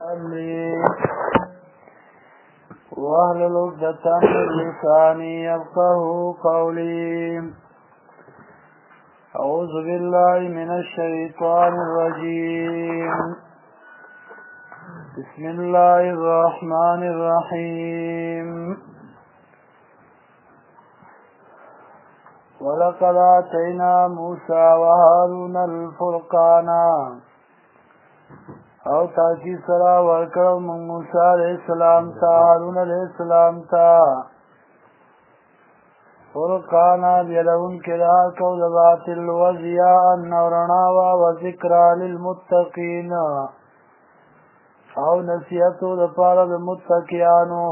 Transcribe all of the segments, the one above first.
أمري واحلل عقدة من لساني يفقهوا قولي. أعوذ بالله من الشيطان الرجيم. بسم الله الرحمن الرحيم. ولقد آتينا موسى وهارون الفرقان او تاکی سرا ورکڑو من موسیٰ علیہ السلام تا حارون علیہ السلام تا فرقانا بیلون کدا کو دباطل وضیاء نورناوا وذکرا للمتقین او نصیحتو دپارا دمتقیانو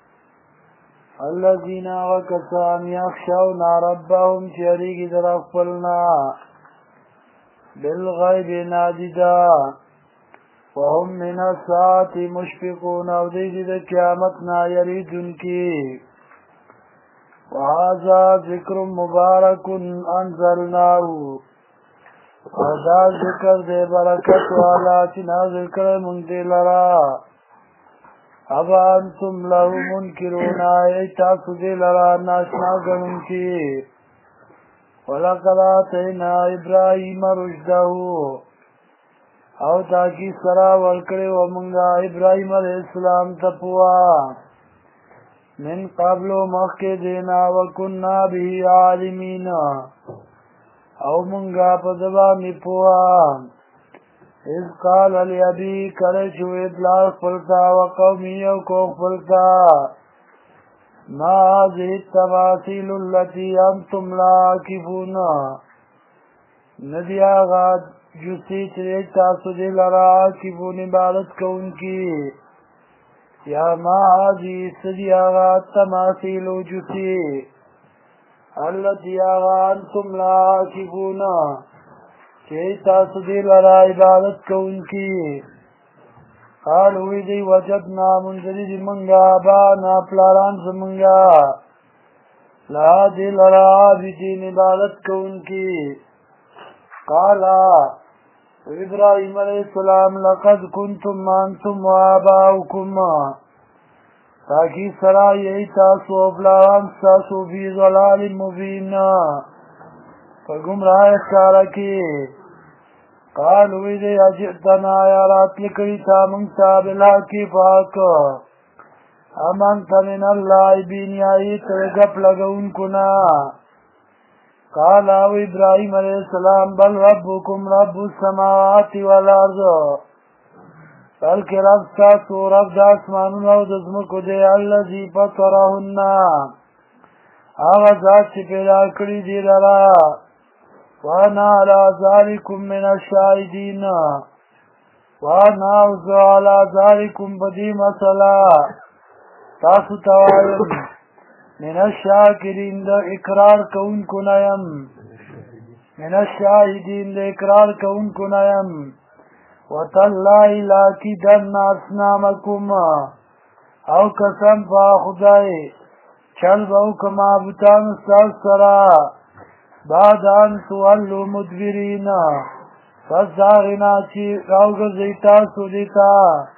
الذین وکسان یخشون ربهم چیریگی در اقبلنا بالغیب ناددا وهم من الساعة مشفقون او دیدی دا قیامتنا یریدن کی وهذا ذکر مبارک انزلناه ودا ذکر دے برکت والا چی نازل کر منتی لرا ابا انتم له منکرون ایتاسو دی لرا ناشنا گنن کی ولقد آتینا ابراہیم رشدہو او تاکی سرا ورکڑے ومنگا ابراہیم علیہ السلام تپوا من قبل مخی دینا وکننا بھی عالمین او منگا پدبانی پوا اذ قال علی ابی کرشو ادلاغ پلتا وقومی او کوخ پلتا ما هذه التماثیل اللتی انتم لاکفون ندی آغاد جسی چرے تاسو دے لرا کیبون عبادت کون کی یا ما حاجی سدی آغا تماثیل جسی اللتی آغا انتم لا کیبون چرے تاسو دے لرا عبادت کون کی قالوی دی وجدنا منزلی منگا بانا پلاران زمنگا لا دے لرا عابدین عبادت کون کی قالا ابراہیم علیہ السلام لقد کنتم انتم وآباؤکم تاکی سرا یہی تاسو افلان ساسو فی ضلال مبین فگمراہ اخکارا کی قالوی دے اجئتنا یا رات لکڑی تا منگتا بالحقی پاک امانتا من اللہ بین یائی ترگپ لگون کنا قال او ابراہیم علیہ السلام بل ربکم رب السماوات والارض بلکہ رب ساتو رب دا اسمانون او دزمکو دے اللذی فطرہن آغازات چی پیدا کری دی لرا وانا علا ذالکم من الشاہدین وانا اوزو علا ذالکم بدی مسئلہ تاسو توایم من الشاکرین دا اقرار کون کنایم من الشاہدین دا اقرار کون کنایم وَتَاللَّهِ لَاكِدَنَّ أَصْنَامَكُمْ او قسم پا خدای چل باو کما بوتان استاز سرا بعد ان تولو مدبرین پس داغنا چی راوگر زیتا سو دیتا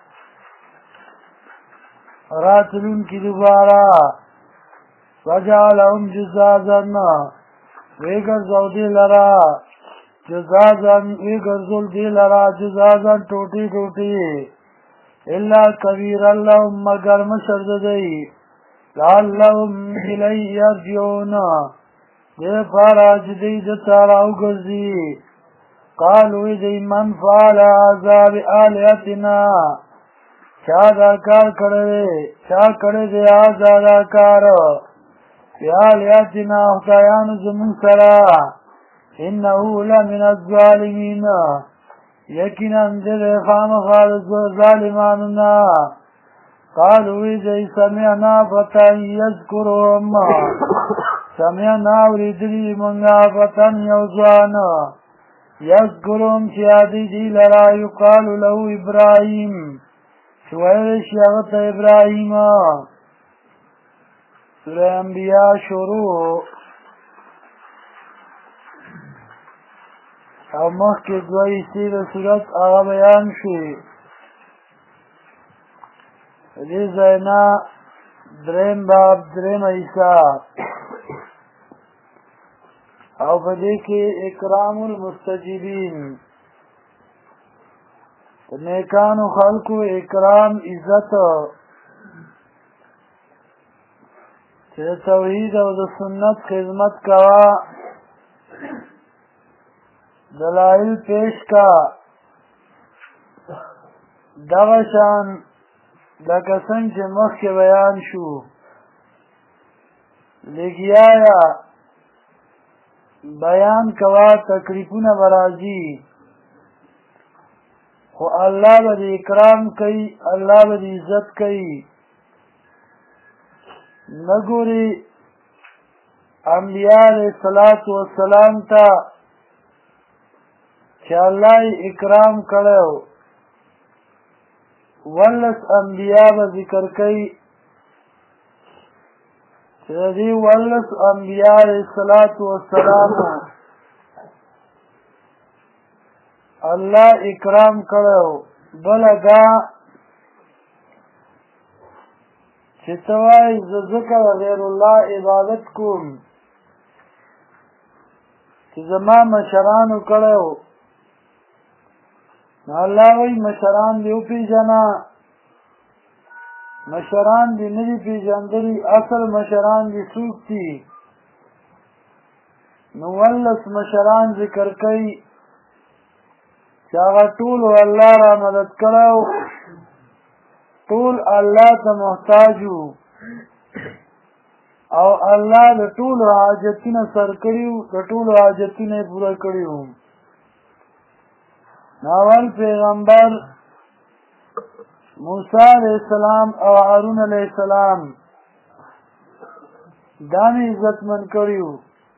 راتلون کی دوبارہ وجعلهم جزازا ویگرزو دی لرا جزازا ویگرزل دی لرا جزازا ٹوٹی ٹوٹی اللہ کبیر اللہم مگر مشرد دی لعلہم الی یرجعون دے پارا جدی دتاراو گرزی قالوی دی من فعل عذاب آلیتنا چا دا کار کردے چا کردے آزادا کار فیالیاتنا اختیان زمن سرا انہو لمن الظالمین یقینا دل خام خالص ظالماننا قالوی جی سمعنا فتن یذکرهم سمعنا وریدلی منگا فتن یوزوان یذکرهم چیادی دی لرا یقال له ابراہیم شویر شیغت ابراہیم سورہ انبیاء شروع او مخکې دوه حصې د صورت هغه بیان شوې دې ځاینا دریم باب دریم حصہ او په دې کې اکرام المستجیبین نیکانو خلقو اکرام عزت چې توحید او د سنت خدمت کوا دلائل پیش کا دغه شان لکه څنګه چې مخکې بیان شو لګیا یا بیان کوا تکلیفونه برازي خو الله به اکرام کوي الله به عزت کوي نګوري انبیاء علیہ الصلوۃ والسلام ته چې الله اکرام کړو ولس انبیاء به ذکر کوي چې دې ولس انبیاء علیہ الصلوۃ والسلام الله اکرام کړو بلګه چې توای ذکر غیر الله عبادت کوم چې زما مشرانو کړو الله وی مشران دی پیژنا مشران دی نه پیژندلی اصل مشران دی څوک دي نو ولس مشران ذکر کوي چې هغه ټول الله را مدد کړو ټول الله ته محتاج او الله د ټول حاجتونه سر کړیو د ټول حاجتونه پوره کړیو ناول پیغمبر موسی علیہ السلام او هارون علیہ السلام دانی عزت من کړیو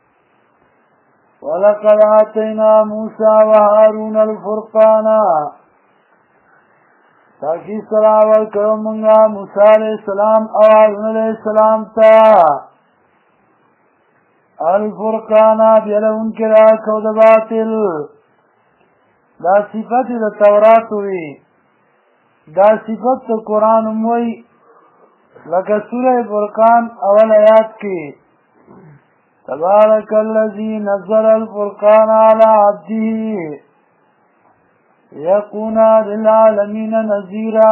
ولقد آتینا موسی وهارون الفرقان تاکي سراول کومنګا موسی علیہ السلام او هارون علیہ السلام تا الفرقان بیلون کرا کو د باطل دا صفت د تورات وی دا صفت د قران وی لکه سوره فرقان اول آیات کې تبارک الذی نزل الفرقان علی عبده یکون للعالمین نذیرا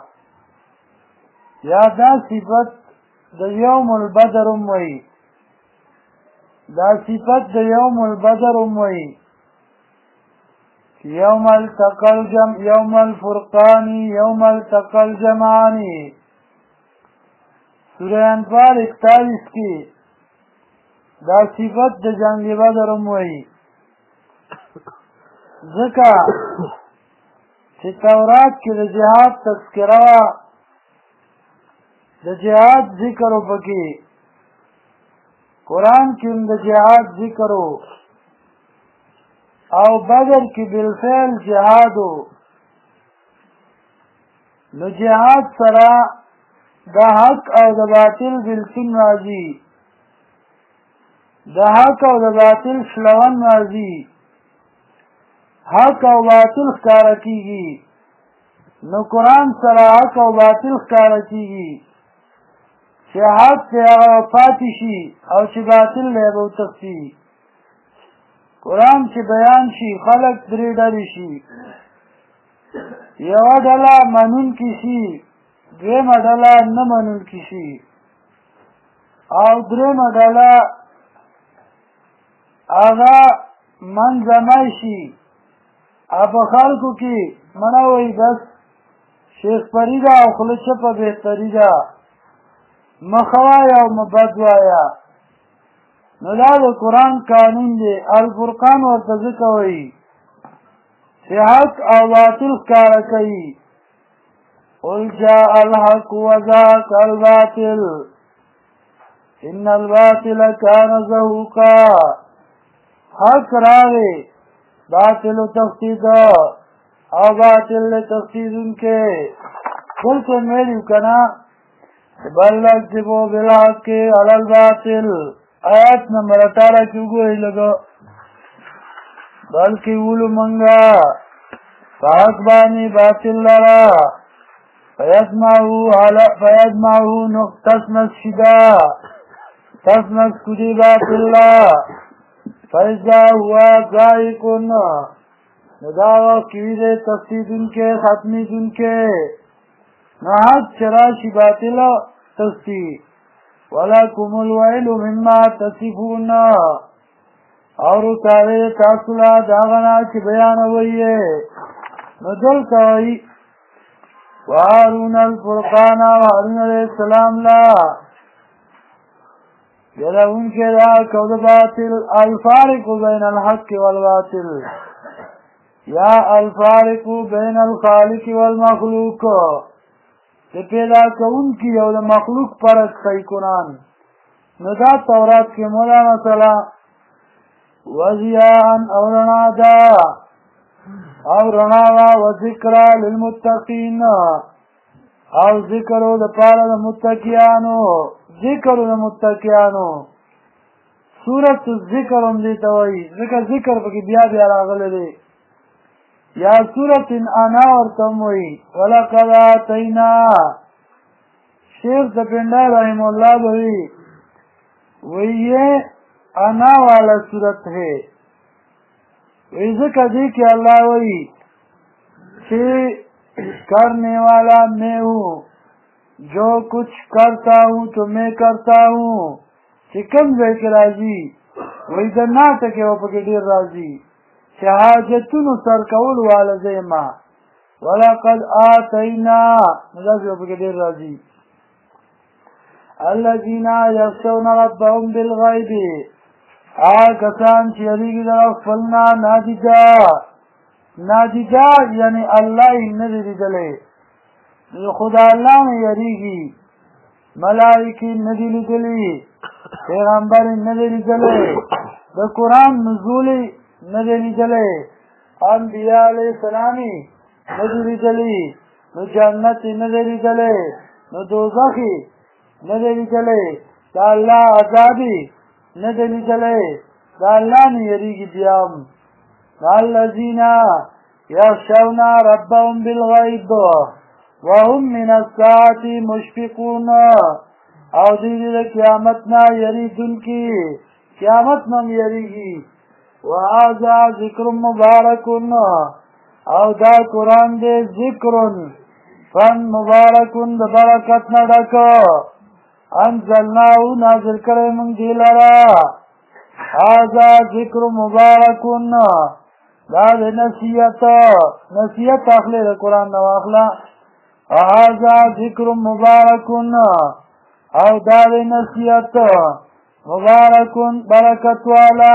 یا دا صفت د یوم البدر وی دا صفت د یوم البدر وی یوم الفرقان یوم التقى الجمعان سورہ انفال 41 کی دا صفت د جنگ بدر وی ذکا چې تورات کې د جهاد تذکرہ د جهاد ذکر وکړي قرآن کې د جهاد ذکر او بدر کی بالفعل جهادو نو جهاد سرا دا حق او دا باطل بالکل راضی دا حق او دا باطل شلون راضی حق او باطل ښکارا کیږي نو قرآن سرا حق او باطل ښکارا کیږي چې حق ته پاتې شي او چې باطل له به تخفي قرآن چې بیان شي خلق درې ډلې شي یوه ډله منونکي شي دویمه ډله نه منونکي شي او درېیمه ډله هغه منځنی شي او په خلکو کې مړه وایي بس شیخ فریده او خوله چپه بهتري ده مخه وایه او بد وایه نو دا د قرآن قانون دی الفرقان ورته ځکه وایي چې حق او باطل ښکاره کوي قل جاء الحق وزهق الباطل ان الباطل كان زهوقا حق راغی باطل تفسید او باطل تفسید انکے قلت میلیو کنا بل اکتبو بالحق علی الباطل آیات نمبر 18 کی گوئی لگو بلکی اولو منگا فحق بانی باطل لرا فیدمعو تسنس شدا تسنس کدی باطل فیضا ہوا ذائقن ندا وقت کیویدے تفسیدن کے ختمیدن کے نحق چراشی باطل تستی وَلَكُمُ الْوَيْلُ مِمَّا تَصِفُونَ اور اتاوے تاثلہ داغنا چی بیان ہوئیے ندل تاوئی وَهَارُونَ الْفُرْقَانَ وَهَارُونَ علیہ السلام لا یلا ان کے دا کود باطل الفارق بین الحق والباطل یا الفارق بین الخالق والمخلوق کہ پیدا کون کی یو مخلوق پرک خی کنان ندا تورات کے مولانا صلاح وضیان او رنا دا او رناوا و ذکر للمتقین او ذکرو دا پارا دا متقیانو ذکرو دا متقیانو سورت ذکر ہم دیتا ہوئی ذکر پکی بیا بیا راغل دے یا سورت انا اور تم ہوئی وَلَقَدْ آتَيْنَا شیخ دپنڈا رحم اللہ بھئی وہی یہ انا والا سورت ہے وہی ذکر دی کہ اللہ وہی کہ کرنے والا میں ہوں جو کچھ کرتا ہوں تو میں کرتا ہوں چکم بے کے راضی وہی دنا تکے وہ پکے دیر راضی حاجتونو سرکول والا زیما وَلَقَدْ آتَيْنَا مدازی وہ پکے دیر راضی الَّذِينَ يَخْشَوْنَ رَبَّهُمْ بِالْغَيْبِ کسان چی یریگی در اغفلنا نادجا یعنی اللہ ندری دلے خدا اللہ میں یریگی ملائکی ندری دلی پیغمبر ندری دلے در قرآن نزولی ندری دلے انبیاء علیہ السلامی ندری دلی نو جنت ندری دلے نو دوزخی ندری دلے دا اللہ عذابی ندری دلے دا اللہ نے یریگی بیام الذین یخشون ربهم بالغیب وهم من الساعة مشفقون او دیدی قیامتنا یریدن کی قیامتنا یریگی وَهَذَا ذِكْرٌ مُبَارَكٌ او دا قرآن دے ذکرن فن مبارکن دا برکت ندکا انزلناو نازل کرے من دیلرا هَذَا ذِكْرٌ مُبَارَكٌ دا دے نصیحت اخلے دا قرآن نواخلا وَهَذَا ذِكْرٌ مُبَارَكٌ او دا دے نصیحت مبارکن برکت والا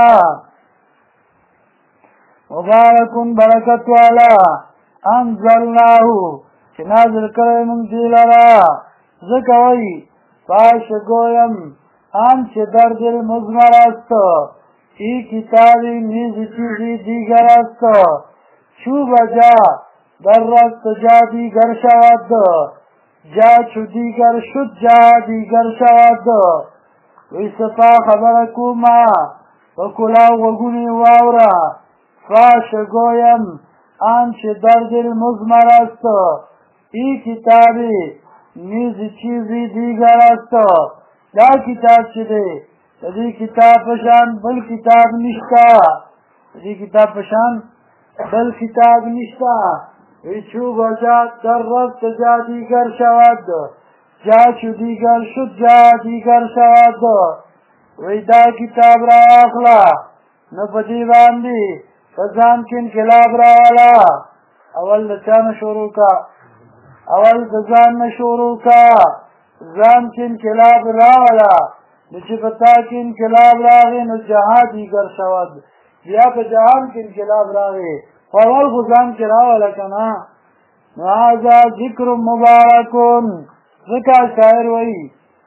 مبارکن برکت والا انزلناہو چی نازل کرے من دیلرا ذکوئی پاش گویم آنچه در دل مزمر است ای کتابی نیز چیزی دیگر است چوب جا در رست جا دیگر شود جا چو دیگر شد جا دیگر شود وی سپا خبرکو ما وکلاو وگونی واورا فاش گویم آنچه در دل مزمر است ای کتابی نیز چیزی دیگر است دا کتاب چی دے دی کتاب پشان بل کتاب نشتا دی کتاب پشان بل کتاب نشتا وی چوب جا در رست جا دیگر شود جا چو دیگر شد جا دیگر شود وی دا کتاب را اخلا نپدی باندی فزان کن کلاب را والا اول دچان شروع کا اول دزان شروع کا زان کن کلاب را والا نچی پتا کن کلاب راغی نو جہاں دیگر شود بیا پا جہان کن کلاب راغی فاول خزان کرا والا کنا نوازا ذکر مبارکن ذکر شاعر وی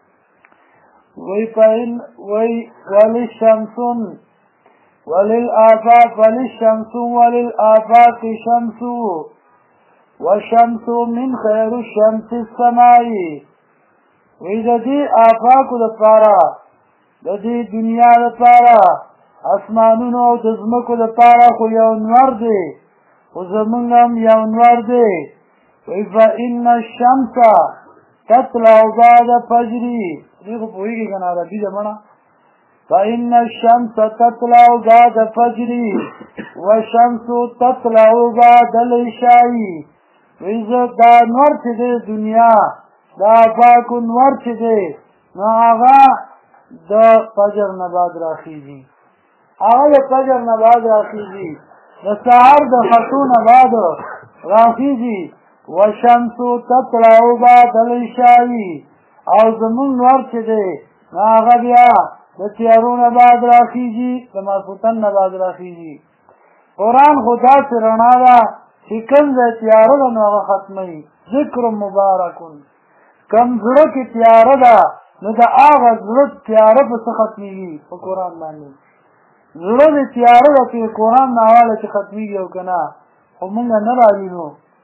وللشمسن وللآفاق وللشمس وللآفاق شمس والشمس من خیر الشمس السمائی وی دا دی آفاقو دا پارا دا دی دنیا دا پارا اسمانونو او دزمکو دا پارا خو یو نور دی خو زمونگم یو نور دی فإن الشمس تطلع بعد فجري دیکھو پوئی گی کنا عربی جمعنا فإن الشمس تطلع بعد فجري والشمس تطلع بعد العشاء ویزو دا نور چه ده دنیا دا پاکو نور چه ده نو آغا دا فجر نباد راخیزی آغا دا فجر نباد راخیزی دا سهر دا خطو نباد راخیزی والشمس تطلع بعد العشاء او زمون نور چه ده نو آغا بیا د تیارون بعد راخیږي د ماسوتن بعد راخیږي قرآن خدا سے رڼا ده چې کوم ځای تیاره ده نو هغه ختموي ذکر مبارکون کوم زړه کې تیاره ده نو د هغه زړه تیاره په څه ختمېږي په قرآن باندې زړه د تیاره ده چې قرآن ناواله چې ختمېږي او که نه خو مونږ نه راوینو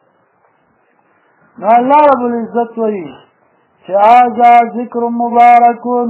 نو الله رب العزت وایي چې هذا ذکر مبارکون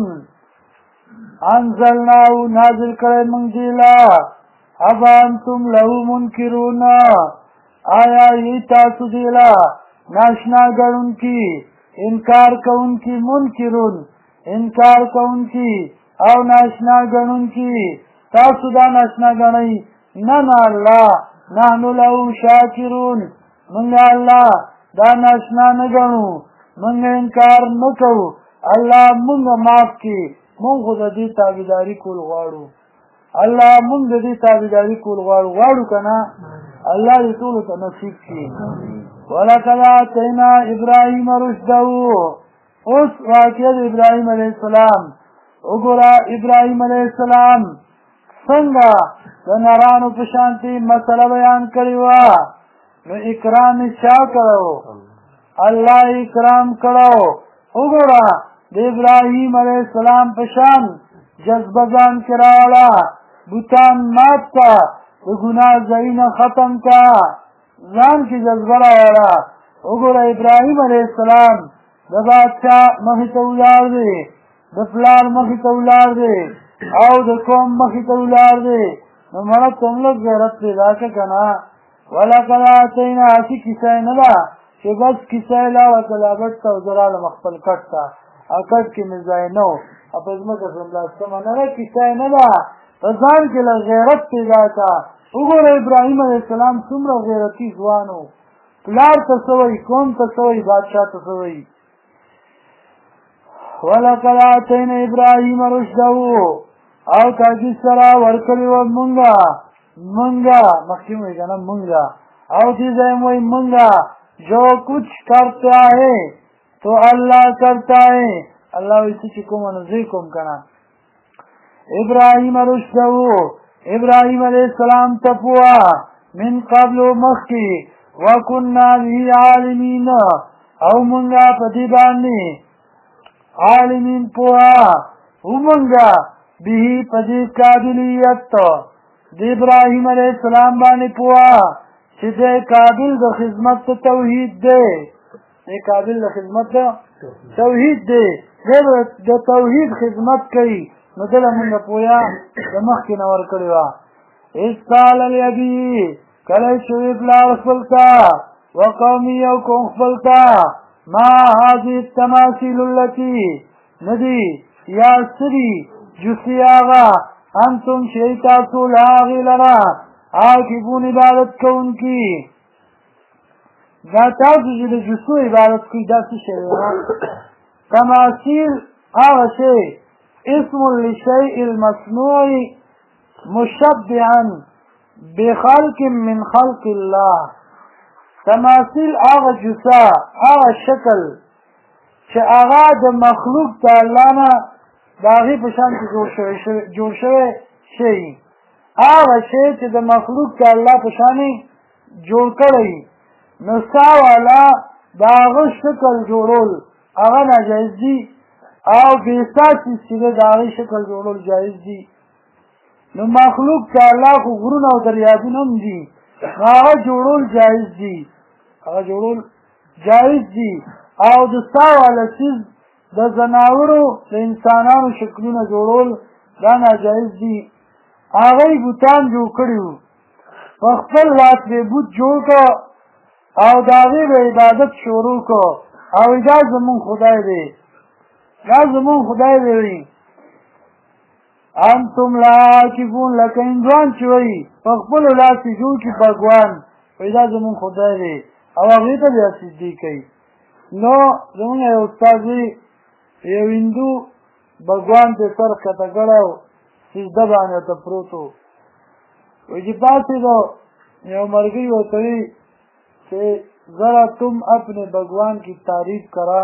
انزلناو نازل کرے منزیلا ابا انتم لہو منکرون آیا یہ تاسو دیلا ناشنا گرن کی انکار کون کی منکرون انکار کون کی او ناشنا گرن کی تاسو دا ناشنا گرنی ننا اللہ نحنو لہو شاکرون منگا اللہ دا ناشنا نگرنو منگا انکار نکو اللہ منگا معاف کی مونږ خو د دې تابعداري کول غواړو الله مونږ د دې تابعداري کول غواړو که نه الله دې ټولو ته نصیب کړي ولقد آتینا ابراهیم رشده اوس واقعه د ابراهیم علیه السلام وګوره ابراهیم علیه السلام څنګه د نرانو په شانتي مسله بیان کړې وه نو اکرام یې چا کړو الله اکرام کړو وګوره د ابراهیم علیه السلام پشان جذبه ځان کې راوړه بوتان مات کا د ګناه ځایونه ختم کا ځان کې جذبه راوړه وګوره ابراهیم علیه السلام د بادشاه مخې ته ولاړ دی د پلار مخې ته ولاړ دی او د قوم مخې ته ولاړ دی نو مړه ته هم لږ غیرت پیدا کړه که نه ولقد آتینا هسې کیسه یې نه ده چې بس کیسه یې لاړه کلابټ ته او زه راغلم خپل کټ ته اکټ کې مې ځای نه و په ځمکه څملاستمه نه ده کیسه یې نه ده په ځان کې لږ غیرت پیدا کړه وګوره ابراهیم علیه السلام څومره غیرتي ځوان و پلار ته څه وایي قوم ته څه وایي بادشاه ته څه وایي ولقد آتینا ابراهیم رشده او تاکید سره ورکړي وه مونږه مخکې مو وایي که نه مونږه او دې ځای مو وایي مونږه جو کچھ کرتا ہے تو اللہ کرتا ہے اللہ ویسی چکم و نزیکم کنا ابراہیم رشدہ ابراہیم علیہ السلام تپوا من قبل مخی وکننا بھی عالمین او منگا پتی بانی عالمین پوا او منگا بھی پتی قابلیت دی ابراہیم علیہ السلام بانی پوا چې دې قابل د خدمت توحید دی دې قابل د خدمت توحید دی دې د توحید خدمت کوي نو دله مونږ پویا د مخکې نه ورکړې وه اذ قال لأبي کله چې وی پلار خپل ته وقومي او قوم خپل ته ما هذه التماثيل التي ندي یا سری جسی آغا انتم شیطاتو لاغی لرا عاقبون عبادت کون کی دا تاسو چې د جسو عبادت کوي دا څه شی دی تماثیل هغه شی اسم للشیء المصنوع مشبعا بخلق من خلق الله تماثیل هغه جسا هغه شکل چې هغه د مخلوق د الله نه د هغې په شان کې جوړ شوی شی هغه شی چې د مخلوق د الله په شانې جوړ کړی نو ستا والا د هغه شکل جوړول هغه ناجایز دي او بېستا څیز چې دی د هغې شکل جوړول جایز دي نو مخلوق د الله خو غرونه او دریابونه هم دي نو هغه جوړول جایز دي او د ستا والا څیز د ځناورو د انسانانو شکلونه جوړول دا ناجایز دي هغه بوتان جوړ کړي وو په خپل لاس به بوت جوړ کړه او د هغې به عبادت شروع کړو او دا زمونږ خدای دی دا زمونږ خدای دی وي انتم لا عاکفون لکه هندوان چې وایي په خپلو لاسې جوړ کړي بګوان وایي دا زمونږ خدای دی او هغې ته بیا سجدې کوي نو زمونږ یو استاد وي یو هندو بګوان ته سر ښکته کړی و سجده باندې ورته پروت و وایي چې پاڅېدو یو ملګري ورته وي کہ ذرا تم اپنے بھگوان کی تعریف کرا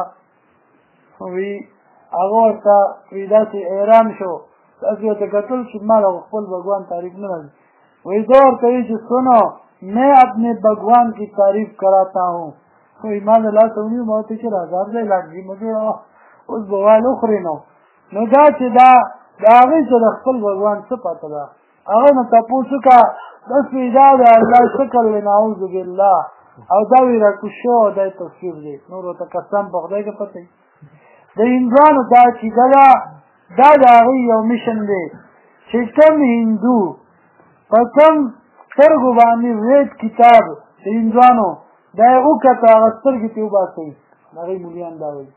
وی هغه ورته وی داسې حیران شو داسې ورته کتل چې ما د خپل بھگوان تعریف نه راځي وی زه ورته وی چې سنو میں اپنے بھگوان کی تعریف کراتا ہوں وی ما د لاسه ونیو ما ورته چې راځه دی لاندې مه جوړوه اوس به وال وخورې نو دا چې دا د هغې چې د خپل بھگوان څه پته ده هغه نه تپوس وکړه بس وی دا د الله شکر دی نعوذ بالله او دا وی راکوز شو او دا تصویر دی نور ورته قسم په خدای که پته د هندوانو دا عقیده ده دا د هغوی یو میشن دی چې کوم هندو په کوم سترګو باندې وید کتاب د هندوانو دا یې وکته هغه سترګې ترې وباسئ د هغوی مولیان دا وایي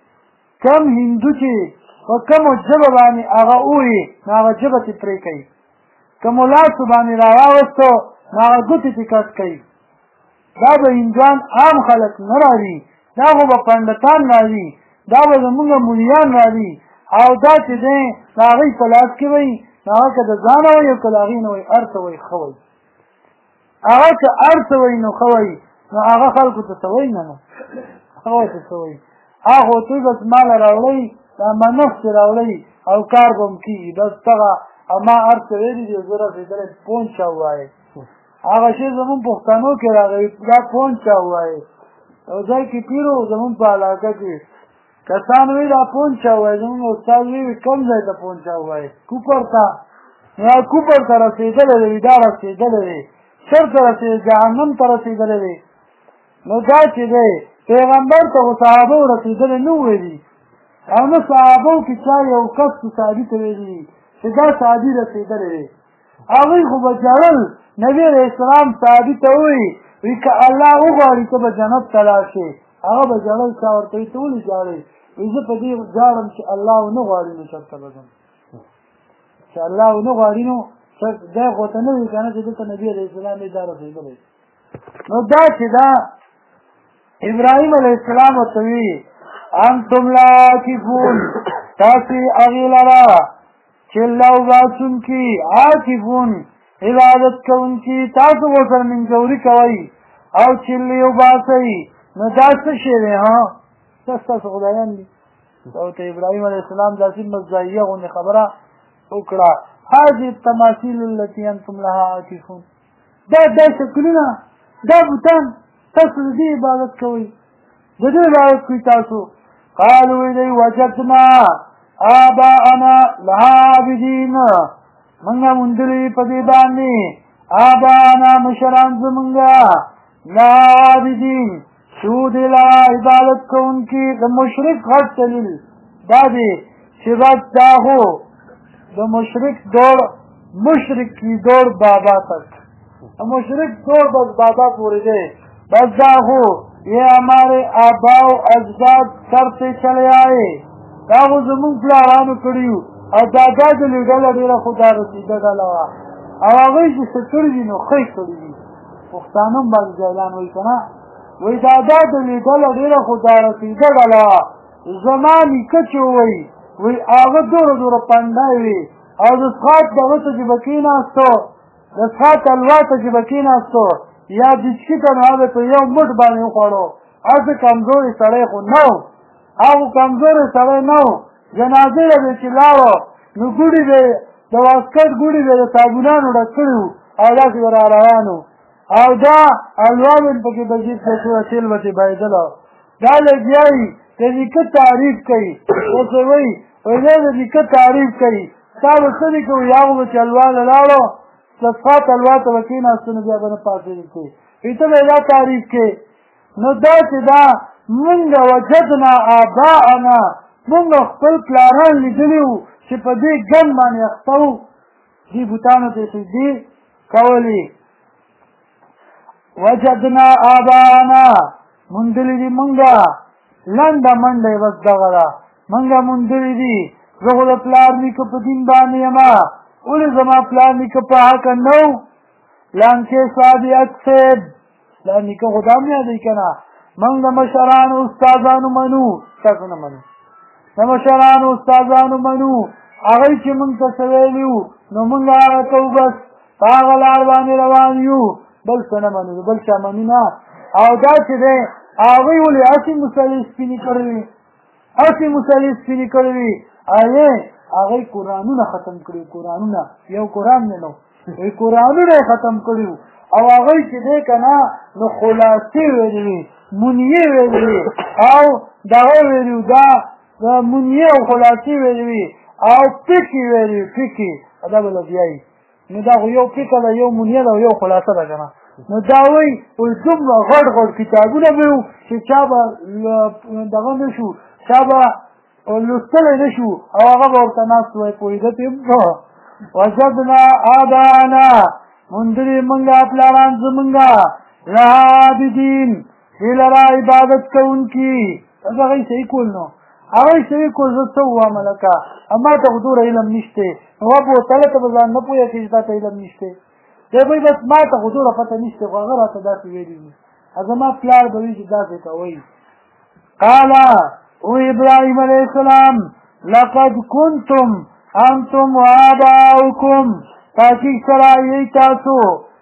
کوم هندو چې په کومو ژبه باندې هغه ووایي نو هغه ژبه ترې پرې کوي کومو لاسو باندې راواوستو نو هغه ګوتې ترې کټ کوي دا به هندوان عام خلک نه راځي دا خو به پنډتان راځي دا به زمونږ مولیان راځي او دا چې دی د هغوی په لاس کې وایي نو هغه که د ځانه وایي او که د هغې نه وایي هر څه وایي ښه وایي هغه که هر څه وایي نو ښه وایي نو هغه خلکو ته څه وایي نه نو هغه ورته څه وایي هغه خو ته بس ماله راوړئ دا منښت یې راوړئ او کار به هم کېږي بس دغه ما هر څه ویلي دي زه رسېدلی پونچه ووایې هغه شی زمون پښتنو کې راغی دا پونچه وایي او ځای کې پیر و زمون په علاقه کې کسان وایي دا پونچه وایي زمون استاد وایي کوم ځای ته پونچه وایي کوپر ته نو کوپر ته رسېدلی دی دا رسېدلی دی چېرته رسېدلی جهنم ته رسېدلی دی نو دا چې دی پیغمبر ته خو صحابو رسېدلی نه ویلي او نه صحابو کې چا یو کس چې صحابي ته ویلي چې دا صحابي رسېدلی دی هغوی خو به ژړل نبي علیه السلام صحابي ته ووایي وایي که الله وغواړي ته به جنت ته لاړ شې هغه به ژړل چا ورته وایي ته ولې ژاړې وایي زه په دې ژاړم چې الله ونه غواړي نو چېرته به ځم چې الله ونه غواړي نو دا خو ته نه وایي که نه چې دلته نبي علیه السلام یې دا رسېدلی نو دا چې دا ابراهیم علیه السلام ورته وایي انتم لا عاکفون تاسې هغې لره چې الله وباسونکي عاکفون عبادت کوونکي تاسو ورسره منځوري کوئ او چلې وباسئ نو دا څه شی دی ها دا ستاسو خدایان دي او ته ابراهیم علیه السلام داسې مزدایه غوندې خبره وکړه هذه التماثیل التي انتم لها عاکفون دا شکلونه دا بوتان تاسو د دې عبادت کوئ د دې عبادت کوئ تاسو قالوا دی وجدنا آباءنا لها عابدین منگا مندلی پدی باندی آباءنا مشران زمنگا لها عابدین شود لا عبادت کو انکی دا مشرک غٹ دلیل دادی شبت داخو دا مشرک دور مشرک کی دور بابا تک مشرک دور بس بابا پوری دے بس داخو یہ ہمارے آباء و اجداد کرتے چلے آئے دا خو زمونږ پلارانو کړي وو او دادا ډلې ډله ډېره خو دا رسېده ډله وه او هغوی چې څه کړي دي نو ښه یې کړي دي پښتانه هم باندې جاهلان وایي که نه وایي دادا ډلې ډله ډېره خو دا رسېده ډله وه زما نیکه چې ووایي وایي هغه دوره دوره پنډی وي او د څښاک دغه ته چې به کېناستو د څښاک حلوا ته چې به کېناستو یا بچکي ته نو هغه په یو مټ باندې وخوړو هسې کمزوري سړی خو نه و هغه کمزوري سړی نه و جنازې له به چې لاړو نو ګوډي به د واسکټ ګوډي به د صابونانو ډک کړي وو او داسې به را روان وو او دا حلوا به پکې به جیب ته شوه تېل به ترې بهېدله دا لګیا وي د نیکه تعریف کوي ورته وایي وایي دی د نیکه تعریف کوي تا به څه دې کوي هغو به چې حلوا له لاړو صفات حلوا ته به کېناستو نو بیا به نه پاڅېدې کوي وایي ته به یې دا تعریف کوې نو دا چې دا مونږ وجدنا آباءنا مونږ خپل پلاران لیدلي وو چې په دې ګن باندې اخته وو دې بوتانو ته سجدې کولې وجدنا آبانا مندلی دی منگا لنڈا منڈی بس دغرا منگا مندلی دی زغل پلار نیکو پا دین بانی اما اولی زمان پلار نیکو پا حقا نو لانکے صحابی اکسید پلار نیکو خدا میں دی کنا منگ دا مشران و استازانو منو تاکو نمانو دا مشران و استازانو منو اغی چی منگ تسویلیو نو منگ آغا کو بس پاغ الاربانی روانیو بل سنمانو بل شامنونا او دا چی دے آغی ولی اسی مسلی سپینی کروی اسی مسلی سپینی کروی آئے آغی قرآنونا ختم کریو قرآنونا یو قرآن ننو وی قرآنونا ختم کریو او آغی چی دے کنا نو خلاصی ویدوی منیه ویدوی او داغی ویدوی دا منیه او خلاصی ویدوی او پکی ویدوی پکی دا بلا بیایی نو دا یو پکا دا یو منیه دا یو خلاصه دا کنا نو داوی وی دومره غړ غړ کتابونه به وو چې چا به دغه نه شو چا به لوستلی نه شو او هغه به ورته ناست وی پوهېده پرې وجدنا آبانا موندلي مونږه پلاران زمونږه لعابدین دې لره عبادت کوونکي دا هغوی صحیح کول نو هغوی صحیح کول زه څه ووایم لکه ما ته خو دومره علم نشتی نو بوتله ته به ځان نه پوهېږې چې تا ته علم نشتی دی بھئی بس ما ته خو دومره پته نشته خو هغه راته داسې ویلي دي زما پلار به وي چې داسې کوئ قاله او ابراهیم علیه السلام لقد کنتم انتم وآباؤکم تحقیق سره یی تاسو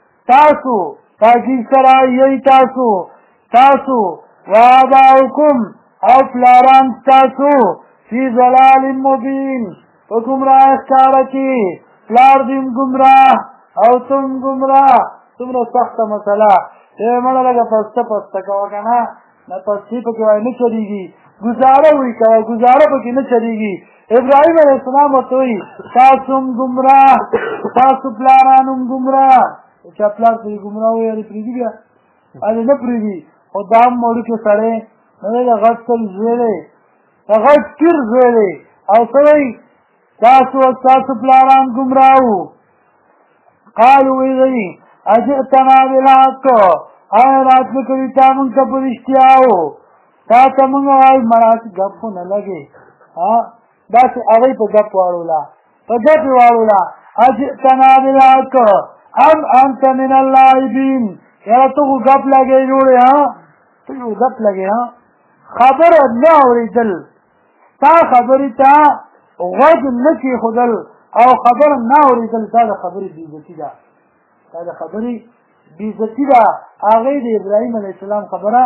تحقیق سره یی تاسو وآباؤکم او پلاران تاسو فی ضلال مبین په ګمراه ښکاره کې پلار دیم ګمراه او تم گمراه تمره سخته مسله مړه لږه پسته کوه که نه نه پستې پکې وایي نه چلېږي ګزاره وایي کوه ګزاره پکې نه چلېږي ابراهیم علیه السلام ورته وایي تاسو هم ګمراه تاسو پلاران هم ګمراه چا پلار ته یې ګمراه وایي پرېږدي بیا هلې نه پرېږدي خو دا هم وړوکی سړی نه دی د غټ تل زوی دی د غټ پیر زوی دی او څه وایي تاسو پلاران ګمراه وو قالوا ویغی اجئتنا بالحق آیا رات بکری تا منگ تا پرشتیاو تا تا منگ آئی مرات گپ خو نلگی دا سی اغی پا گپ وارولا اجئتنا بالحق ام انت من اللائبین یارا تو خو گپ لگی جوڑے تو گپ لگی خبر ناوری دل تا خبری تا غد نکی خودل او خبر نه اورېدل دا د خبرې بېعزتي ده هغې د ابراهیم علیه السلام خبره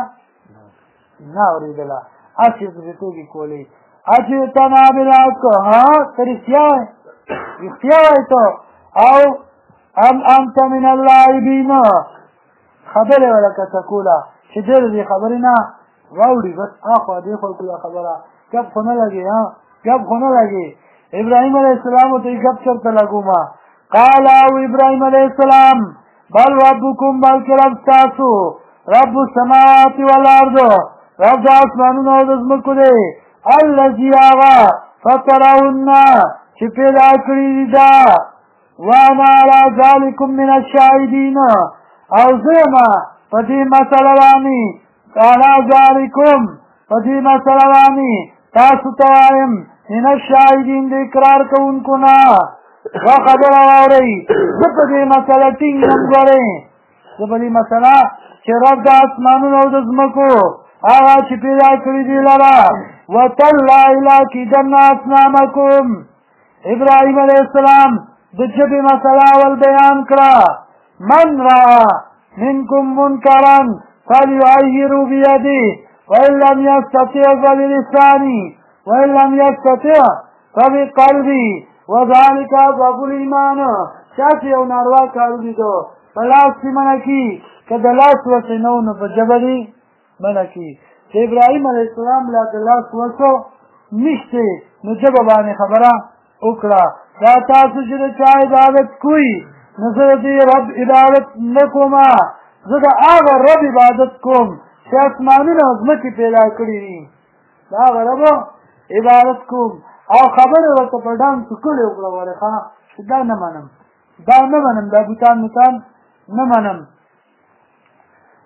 نه اورېدله هسې پسې ټوکې کولې اجئتنا بالحق ته رښتیا وایې ته او ام انت من اللائبین خبرې ولکه کوله چې ډېر دې خبرې نه واوړي بس اخوا دې خلکو دا خبره ګپ خو نه لګي ابراهیم علیہ السلام ته گپ چرته لګوما قال او ابراهیم علیہ السلام بل ربکم بلکې رب تاسو رب السماوات والارض رب د اسمانونو او د ځمکو دی الذي هغه فطرهن چې پیدا کړي دي دا وانا على ذلكم من الشاهدين او زما په دې مسله باندې على ذلكم په دې مسله باندې تاسو ته وایم من الشاهدین د اقرار کوونکو نه ښه خبره واورئ زه په دې مسله ټینګ یم ګورئ زه په دې مسله چې رب د اسمانونو او د ځمکو هغه چې پیدا کړي دي لره وتالله لاکیدن اصنامکم ابراهیم علیه السلام د ژبې مسله اول بیان کړه من را منکم منکرا فلیغیروا بیده وان لم یستطع فبلسانه وإن لم يستطع فبقلبي وذلك ضعف الإيمان شاسی یو ناروا کارو دي دو پلاس تی منکی که دلاس وسی نو نو پا جبری منکی ده ابراهیم علیہ السلام لا دلاس وسو نشتے نو جببانی خبرہ اکڑا دا تاسو چې د چا عبادت کوئی نو زه د رب عبادت نکوما زه د هغه رب عبادت کوم چې اسمانونه او ځمکې پیدا کړي دي د هغه رب عبادت کوم او خبره ورته په ډانګ ټوکړې وکړه ورخه دا نه منم دا بوتان نه منم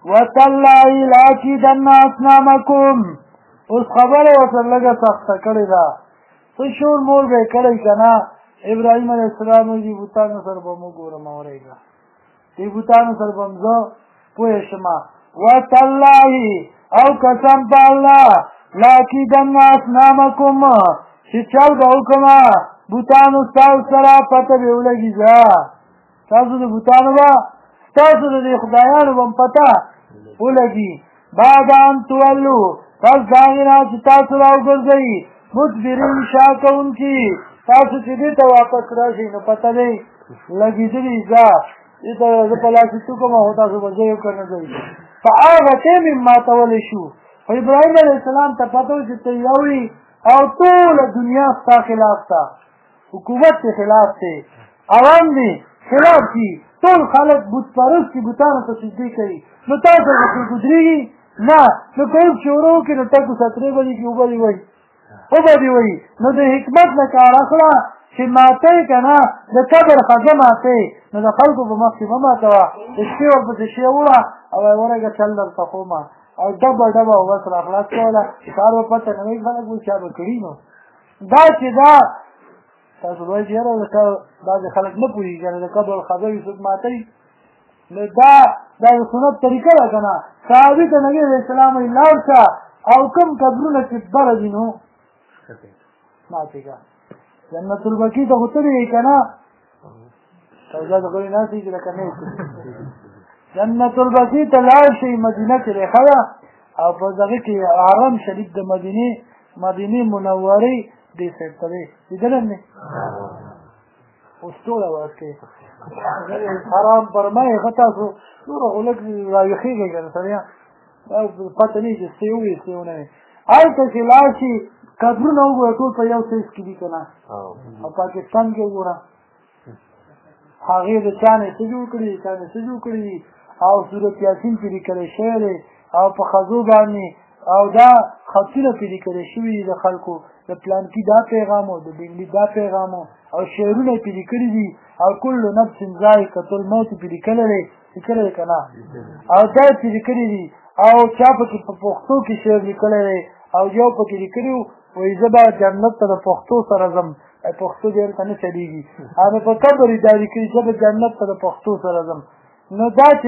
وتالله لاکیدن اصنامکم. اوس خبره ورته لږه سخته کړې ده، څه شور مور به یې کړی که نه. ابراهیم علیه السلام وایي دې بوتانو سره به مو ګورم اورېږه، دې بوتانو سره به م زه پوه شم. وتالله او قسم په الله لاکیدن اصنامکم چې چل به وکړمه بوتانو ستاسو سره پته به ولګي زه ستاسو د بوتانو به ستاسو د دې خدایانو به م پته ولګي. بعد ان تولو پس د هغې نه چې تاسو راوګرځئ مدبرین شا کوونکي، تاسو چې دې ته واپس راشئ نو پته دی لګېدلي زه دې ته زه په لاس کې کوم خو تاسو به ځئ او که نه ځئ. په هغه ټیم یې ماتولی شو. خو ابراهیم علیه السلام ته پته وه چې ته یو او ټوله دنیا ستا خلاف ته، حکومت کې خلاف دی، عوام دي خلاف دي، ټول خلک بت پرست دي، بتانو ته سجدې کوي، نو تاسو به پرې ګودرېږي نه. نو که اوس شروع وکړي نو ټکو سطرې به دي کړي اوبه دې وایي اوبه دې وایي. نو د حکمت نه کار اخله چې ماتئ که نه د قبر خزه ماتئ نو د خلکو په مخ کې مه ماتوه. د شپې ورپسې شی ووړه او ورګه چل درته خومه او ډبه ډبه او بس را خلاص کوله، کار به پته نه وایي خلک به چا به کړي. نو دا چې دا تاسو به وایي چې یاره بعضې خلک نه پوهېږي که نه د قبر خزه وي څوک ماتئ. نو دا د سنت طریقه ده که نه. صحابي ته نبي علیه السلام وایي لاړ شه او کوم قبرونه چې بره دي نو ماتې کړه. جنت البقیع ته خو ته دی که نه توجه د غوی ناستې چې لکه نه جنت البقیع ته لاړ شئ مدینه کې دی ښه ده او په دغه کې حرم شریف د مدینې منورې دې سایډ ته دی لیدلی هم دی اوس ټوله ورځ کوي حرام فرمایي ښه تاسو نوره خو لږ راویښېږئ که نه سړیان پته نه وي چې څه ووایي څه ونه وایي. هلته چې لاړ شي قبرونه وګوره ټول په یو سایز کې دي که نه. او پاکستان کې وګوره هغې د چا نه څه جوړ کړي چا نه څه جوړ کړي او صورت یاسین پرې لیکلی شوی دی او په ښځو باندې او دا خطونه پرې لیکلی شوي دي د خلکو د پلانکي دا پیغام او د بنګلي دا پیغام او شعرونه یې پرې لیکلي دي او کل نفس ذائقة الموت پرې لیکلی دی که نه او دا یې پرې لیکلي دي او چا پکې په پښتو کې شعر لیکلی دی او یو پکې لیکلي وو وایي زه به جنت ته د پښتو سره ځم. پښتو دې هلته نه چلېږي او په قبر یې دا لیکلي زه به جنت ته د پښتو سره ځم. نو دا چې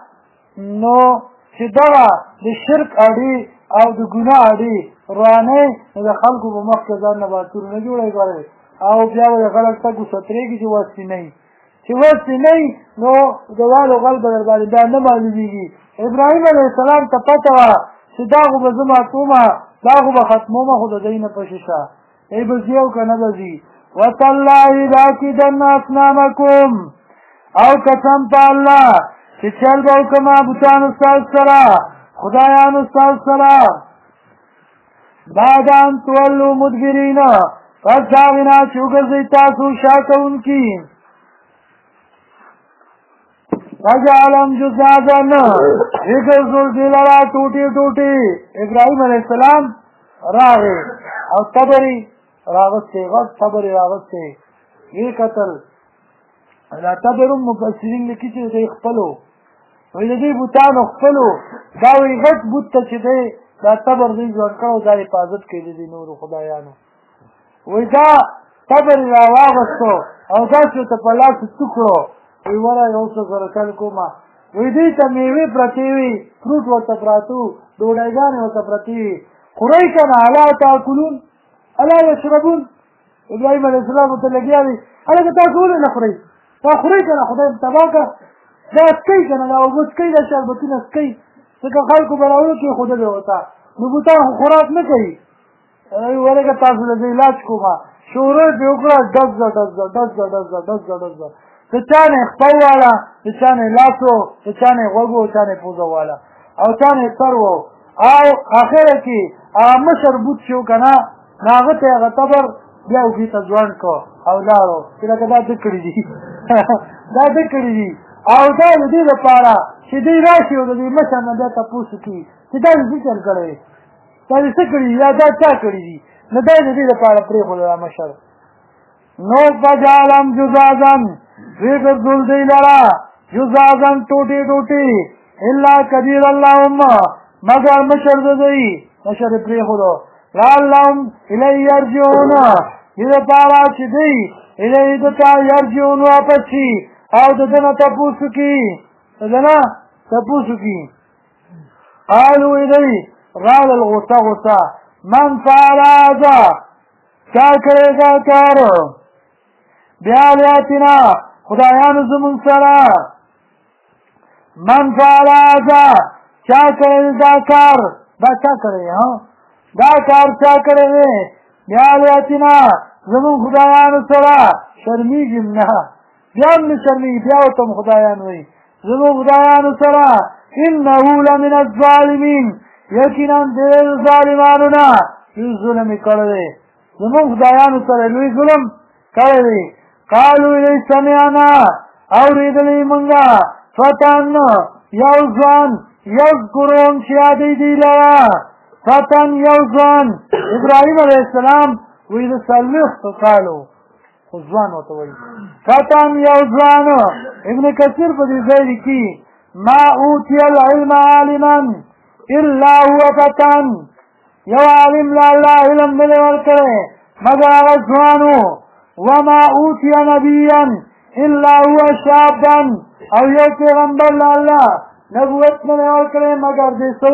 دغه د شرک اړې او د ګناه اړې روانۍ نو د خلکو په مخ کې ځان نه باتورونه جوړوي ګورئ او بیا به د خلک ته ګوسطرېږي چې وسې نه وي چې وسې نه وي نو د والو غل به در باندې بیا نه معلومېږي. ابراهیم علیه السلام ته پته وه چې دا خو به زه ماتومه دا خو به ختمومه خو د دوی نه پشې شه ای به ځي او که نه به ځي. وتالله لاکیدن اصنامکم او قسم په الله چې چل به وکړمه بوتانو ستاسو سره خدایانو ستاسو سره. بعد ان تولو مدبرین پس د هغې نه چې وګرځئ تاسو شا کوونکي. فجعلهم جذاذا وګرځول دې لره ټوټې ټوټې. ابراهیم علیه السلام راغی او تبر یې راغستی غټ تبر یې راغستی ویې کتل دا تبر هم مفسرین لیکي چې دی خپلو وایي د دې بوتانو خپلو دا وایي غټ بوت ته چې دی دا تبر دوی ژوند کړی دا حفاظت کوي د دې نورو خدایانو. وایي دا تبر یې راواغستو او داسې ورته په لاس تو کړو وی وره یو څه سره چل کومه وی دې ته میوې پرتې وي فروټ ورته پراته وو ډوډۍ ورته پرتې وي خورئ که نه الا تاکلون الا یشربون. ابراهیم علیه السلام ورته لګیا دی هلکه تاسو ولې نه خورئ تا خورئ که نه خدای تباه کړه دا څکئ که نه دا اوبه څکئ دا شربتونه څکئ ځکه خلکو به راوړو کېښودلې ورته نو بوتان خو خوراک نه کوي ولکه تاسو له زه علاج کومه شورۍ پرې وکړه ډزه ډزه ډزه ډزه ډزه ډزه د چا نه خپل واله د چا نه لاس و د چا نه غوږ و چا نه پوزه واله او چا نه سر و او اخره کې هغه مشر بوت چې و که نه نو هغه ته یې هغه تبر بیا اوږې ته ځوان کړو او لاړو چې لکه دا ده کړي دي دا ده کړي دي او دا د دې لپاره چې دوی راشي او د دې مشر نه بیا تپوس وکړي چې دا دې څه چل کړی دا دې څه کړي دي یا دا چا کړي دي نو دا د دې لپاره پرېښودل دا مشر. نو فجعلهم جذاذا وګرځول دوی لره جذاذا ټوټې ټوټې الا کبیر اللهم مگر مشر ددی مشر پریخودو لعلهم الی یرجعون دې پارا چې دی الی دتا یرجعون واپس شي او دنه تاسو کی دنه تاسو کی قالوا الی رال الغصه غصه من فعل هذا کیا کرے گا کار بیالیاتنا خدایان زمون سره من فعل هذا کیا کرے دا کار دا کیا کرے دا کار چا کرے بیالیاتنا زمون خدایان سره شرمیږم نه بیا هم نه شرمیږي بیا ورته خدایان وایي زمون خدایان سره انه لمن الظالمین یقینا ډېر ظالمانو نه لوی ظلم یې کړی دی زمون خدایانو سره لوی ظلم کړی دی قالوا الی سمعنا اورېدلی مونږه فتن یو ځوان یذکرون چې یادوي دوی لره فتن یو ځوان ابراهیم علیه السلام وایي د څلوېښتو کالو خو ځوان ورته وایي فتن یو ځوان ابن کثیر په دې ځای لیکي ما اوتی العلم عالما الا هو فتن یو عالم لا الله علم نه دی ورکړی مګر هغه ځوان و وما اوتی نبیا الا هو شابا او یو پیغمبر لا الله نبوت نه دی ورکړی مګر دې څو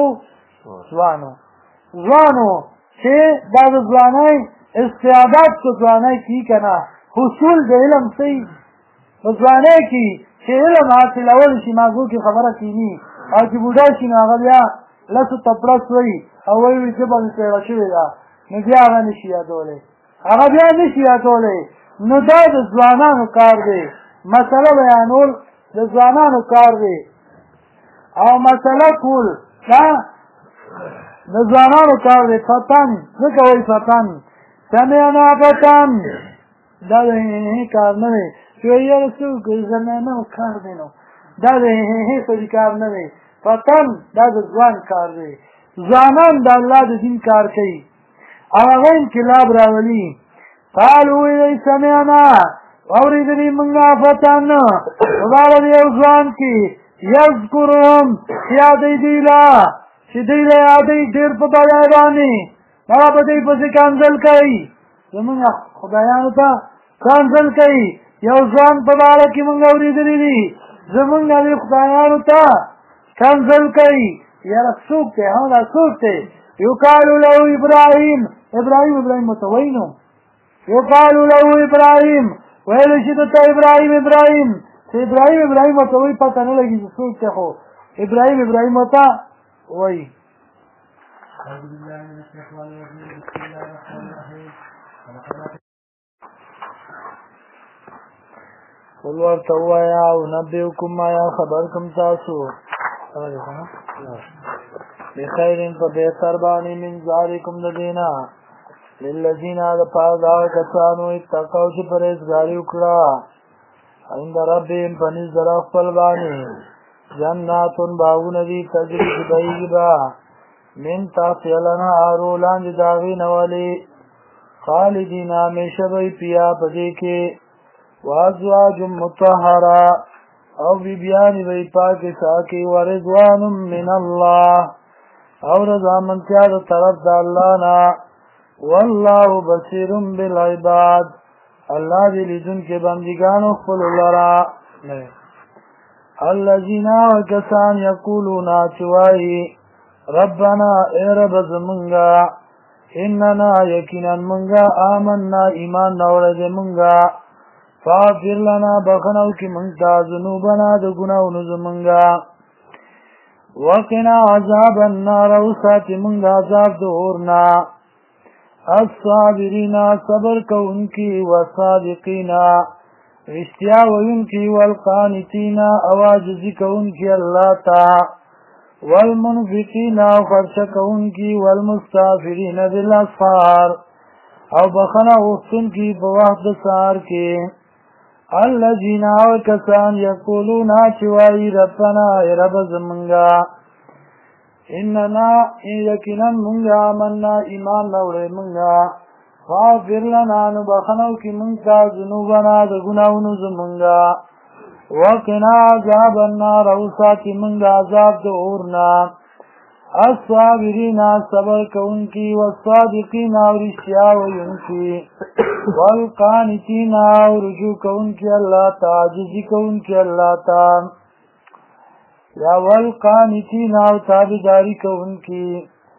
ځوانو چې دا د ځوانۍ استعداد په ځوانۍ کې که نه حصول د علم صحیح په ځوانۍ کې چې علم حاصلول شي ماغو کې خبره کینی او چې بوډا شي نو هغه بیا لسو تپړس وایي او وایي ژبه مې پیړه شوې ده نو بیا هغه نشي یادولی نو دا د ځوانانو کار دی مسله بیانول د ځوانانو کار دی او مسله کول دا د ځوانانو کار دی فتن ځکه وایي فتن سمعنا فتن دا د کار نه دی چې یاره څوک زمانه کار دی نو دا د هغې کار نه دی فتن دا د ځوان کار دی ځوانان د الله د دین کار کوي او هغه انقلاب راولي قالوا الی سمعنا واورېدلي مونږه فتن په باره د یو ځوان کې یذکرهم یادوي دوی له چې دوی له یادوي ډېر په بډای باندې هغه په دوی پسې کنځل کوي زمونږ خدایانو ته کنځل کوي یو ځوان په باره کې مونږ اورېدلي دي زمونږ دې خدایانو ته کنځل کوي یاره څوک دی دا څوک دی یقال له ابراهیم ورته وایي نو یقال له ابراهیم ویلی شي درته ابراهیم چې ابراهیم ورته وایي پته نه لګي چې څوک دی خو ابراهیم ورته وایي قل ورته ووایه او نبئکم آیا خبر کم تاسو بخیر په بهتر باندې من ذالکم د دینا للذین د پاره دا کسانو اتقوا چې پرهیزګاري وکړه عند ربهم پنځ در خپل باندې جنات باغونه دي تجري بهیږي با من تحتها الانهار لاندې د هغې نه ولې خالدین همیشه به یې پیا په دې کې وازواج مطهره او بیبیانی به یې پاکې ساکې ورضوان من الله او رضامندتیا د طرف د الله نه والله بصیر بالعباد الله دې لیدونکي بندګانو خپلو لره الذین کسان یقولون چې وایي ربنا اے رب زمونږه اننا یقینا مونږه آمنا ایمان راوړی مونږه فاغفر لنا بخنو کې مونږ ته ذنوبنا د ګناهونو زمونږه وقنا عذاب النار او ساتي مونږ عذاب د اور نه الصابرین صبر کوونکي والصادقین رښتیا ویونکي والقانتین او عاجزي کوونکي الله ته والمنفقین او خرچه کوونکي والمستغفرین بالاسحار او بخنه غوښتونکي په وخت د سهار کې الذین کسان یقولون چې وایي ربنا ای رب زمونږه اننا یقینا مونږه آمنا ایمان راوړی مونږه فاغفر لنا نو بخنه وکړي مونږ ته ذنوبنا د ګناهونو زمونږه وقنا عذاب النار او ساتي منگ عذاب دا اورنا الصابرین صبر کونکی والصادقین او رشتیا وینکی والقانتین او رجوع کونکی اللہ تا عجزی کونکی اللہ تا یا والقانتین او تابداری کونکی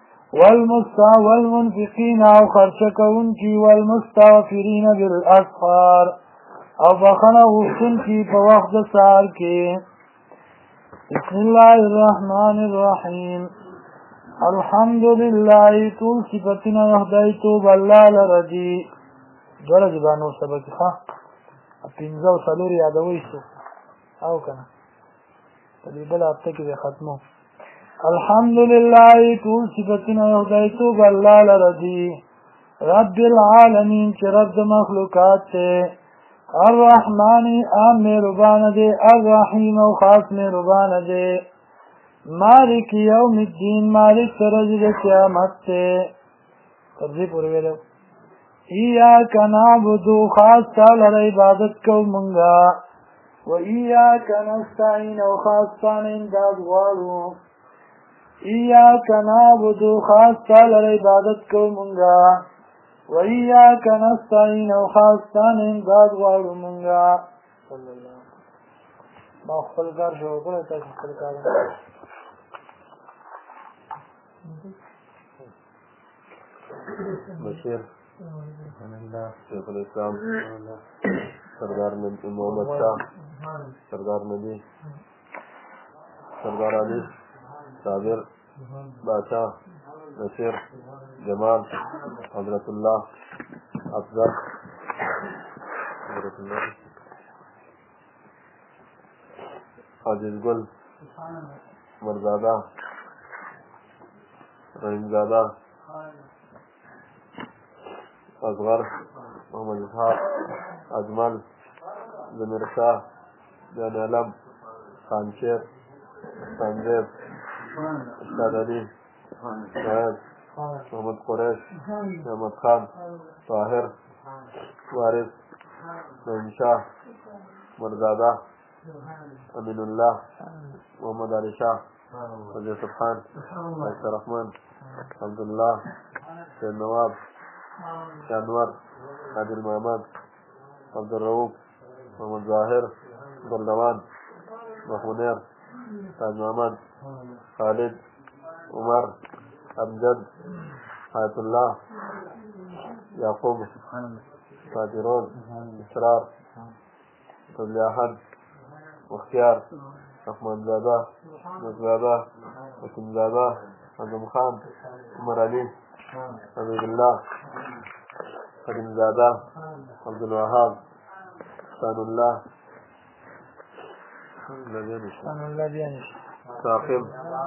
والمنفقین او خرچ کونکی والمستغفرین بالاسحار او بخنا غفتن کی پا وقت سار کی بسم اللہ الرحمن الرحیم الحمدللہ طول صفتنا وحدائیتو باللہ لردی دولا جبانو سبکی خواه پینزو سالور یادویستو او کنا تبیبل آبتکی بے ختمو الحمدللہ طول صفتنا وحدائیتو باللہ لردی رب العالمین چه رب مخلوقات تے الرحمن آم میربان دے الرحیم و خاص میربان دے مالک یوم الدین مالک سرزد قیامت تے تبزی پوروے لو ایاک نعبدو خاص تالر عبادت کو منگا و ایاک نستعین و خاص تان انداد غارو ایاک نعبدو خاص تالر عبادت کو منگا و ایاک نستعین و خاص تان انداد غارو منگا صلی اللہ ما خپل کار شو کرو تا خپل کار بشیر شیخ الاسلام سردار محمد شاہ سردار نبی سردار علی صابر بادشاہ نصیر جمال حضرت اللہ افضل عزیز گل مرزادہ رحیمزادہ اصغر محمد اسحاق اجمل ضمیر شاہ جان علم خان شیر سنجیب استاد علی شاہد محمد قریش محمد خان طاہر وارث نعیم شاہ مرزادہ امین اللہ محمد علی شاہ رضی سبحان عائشہ رحمان عبداللہ سید نواب شانور عادل محمد عبدالرؤوف محمد ظاہر گلدوان محمونیر تاج محمد خالد عمر امجد حیات اللہ یعقوب فاترون اسرار فضل احد مختیار رحمان زادہ مزادہ حکم زادہ عظم خان عمر علی حبیب اللہ خدیم زادہ عبدالوہاب شان اللہ ثاقب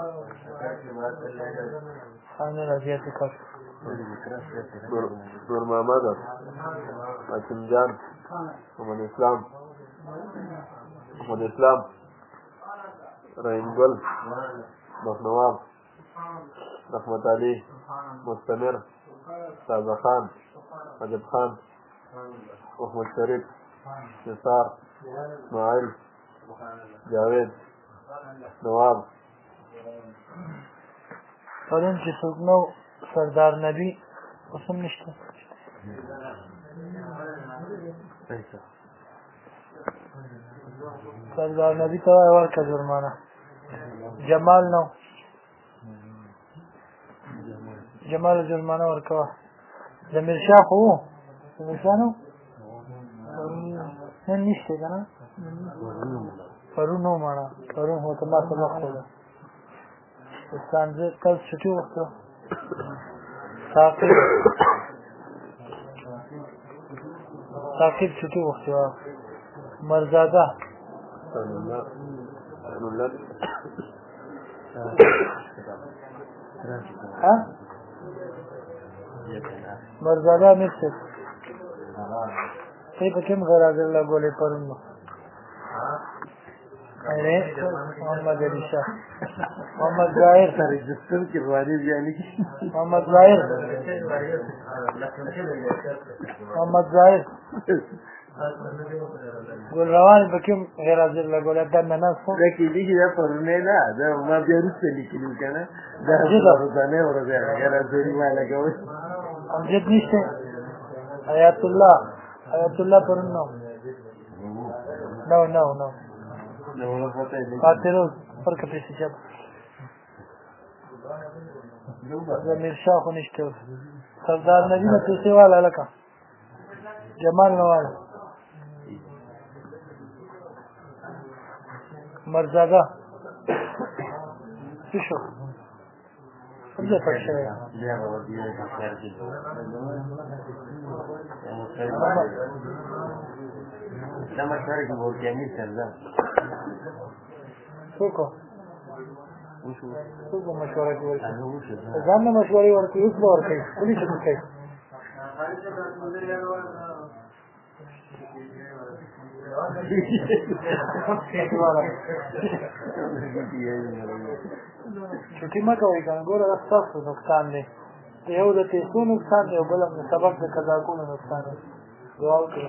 نور محمد حاکم جان محمد اسلام رحیم گل مخنواب رحمت علی مستمر تازہ خان عجب خان محمد شریف نثار اسماعیل جاوید نواب پرون چې څوک نو سردار نبی اوسم نشته سردار نبی ته ورکړه جرمانه جمال نو جمال جرمانه ورکوه ضمیر شاه خو ضمیر شاه نو نن نشته که نه پرون نو مانا پرون خو ته ما سبق خوده استانزه کل چھٹی وقت ثاقب چھٹی وقت مرزادہ مرزادہ مرسد تی پا کم غیر آزر اللہ گولی پرون محمد علی شاہ محمد ظاہر محمد ظاہر محمد ظاہر ګل روان پکې غیر حاضر لګول دا نه نه دا کې لیکي دا پرونه نه دا ما بیا وروسته لیکلي که نه دا ورځنی ورځی غیر حاضري ما لګول امجد نشته حیات الله پرون نو فاتروز فرق پیسې جب زمیر شاه خو نشته سردار نجیب پیسې والا لکه جمال نواز مرزاده څه شو څه پټ شوی دا مشوره کې ورته امیر سره څوک مشوره کوي ځان نه مشورې ورکوي اوس به ورکوي ولې چې کوي چټي مه کوئ که نه ګوره دا ستاسو نقصان دی یو د پیسو نقصان دی او بل هم د سبق د قضاکونو نقصان دی دعا وکړئ